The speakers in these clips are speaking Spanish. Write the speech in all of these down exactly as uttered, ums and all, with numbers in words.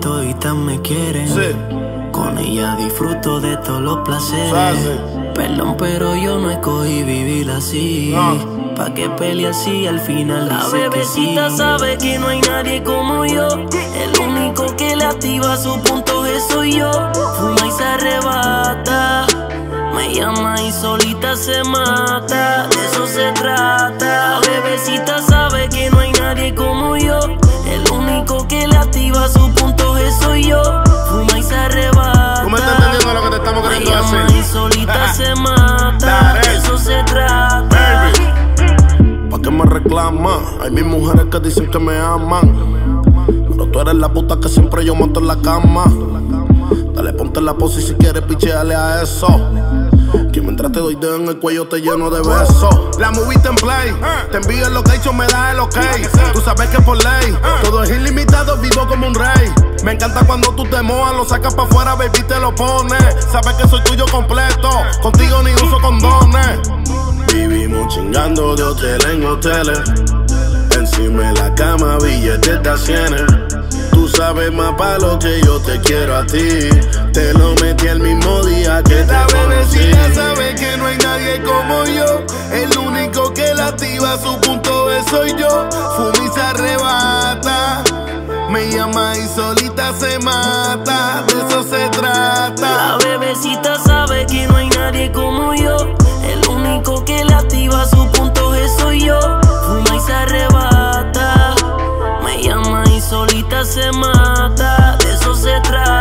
toditas me quieren. Sí. Con ella disfruto de todos los placeres. Fácil. Perdón, pero yo no escogí vivir así. No. Pa' que pelear así al final La dice bebecita que sí. sabe que no hay nadie como yo. El único que le activa su punto G soy yo. Fuma y se arrebata, me llama y solita se mata. De eso se trata. La bebecita sabe que no hay nadie como yo. El único que le activa su punto G soy yo. Fuma y se arrebata. ¿Tú me estás entendiendo lo que te estamos queriendo me llama decir? y solita se mata. De eso se trata. Baby, ¿pa' qué me reclama? Hay mis mujeres que dicen que me aman, pero tú eres la puta que siempre yo monto en la cama. Dale, ponte en la pose y si quieres picheale a eso. Que mientras te doy dedo en el cuello te lleno de besos. La movie en play, te envío el location, me da el ok. Tú sabes que por ley, todo es ilimitado, vivo como un rey. Me encanta cuando tú te mojas, lo sacas pa' afuera, baby, te lo pones. Sabes que soy tuyo completo, contigo ni uso condones. Vivimos chingando de hotel en hoteles, encima de la cama, billetes de a cienes. Tú sabes más pa' lo que yo te quiero a ti. Te lo metí el mismo día que te La conocí. bebecita sabe que no hay nadie como yo. El único que la activa su punto B soy yo. Fuma y se arrebata, me llama y solita se mata. De eso se trata. La bebecita sabe que no hay nadie como yo. El único que le activa su punto G soy yo. Fuma y se arrebata, me llama y solita se mata. De eso se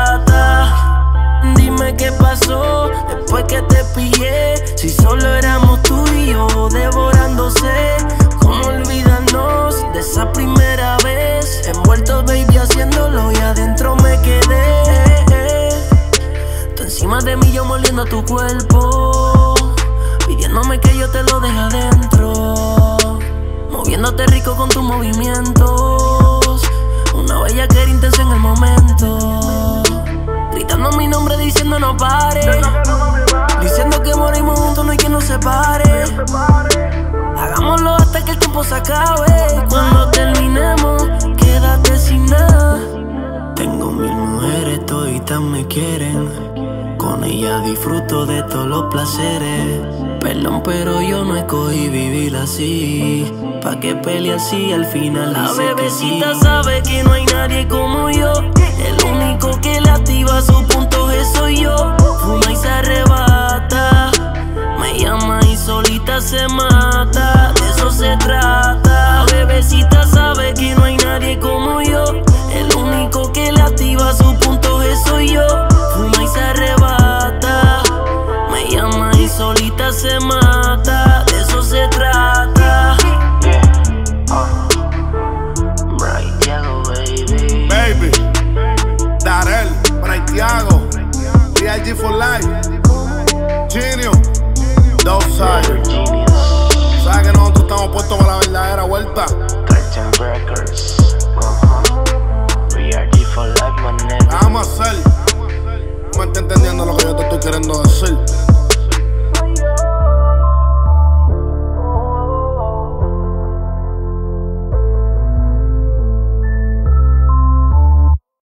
trata. Dime qué pasó después que te pillé. Si solo éramos tú y yo devorándose. ¿Cómo olvidarnos de esa primera vez? Envueltos, baby, haciéndolo y adentro me quedé. Tú encima de mí, yo moliendo tu cuerpo, pidiéndome que yo te lo deje adentro. Moviéndote rico con tus movimientos. Una bella que era intensa en el momento. Gritando mi nombre diciendo no pare. Diciendo que morimos juntos, no hay quien nos separe. Hagámoslo hasta que el tiempo se acabe. Cuando terminemos, quédate sin nada. Tengo mil mujeres, toditas me quieren. Con ella disfruto de todos los placeres. Perdón, pero yo no escogí vivir así. Pa' que pelear así al final La dice que sí. bebecita sabe que no hay nadie como yo. El único que le activa su punto G soy yo. Fuma y se arrebata, me llama y solita se mata. De eso se trata. La bebecita sabe que no hay nadie como yo. El único que le activa su punto G soy yo. Fuma y se arrebata, me llama y solita se mata. De eso se trata. Bright Thiago, baby. Baby, Darel, Bright Thiago, D I G for life, Genio, Downside. Sabes que nosotros estamos puestos para la verdadera vuelta. Cartoon Records. Uh-huh. We are G for life, my nigga. Vamos a hacer. No me está entendiendo lo que yo te estoy queriendo decir.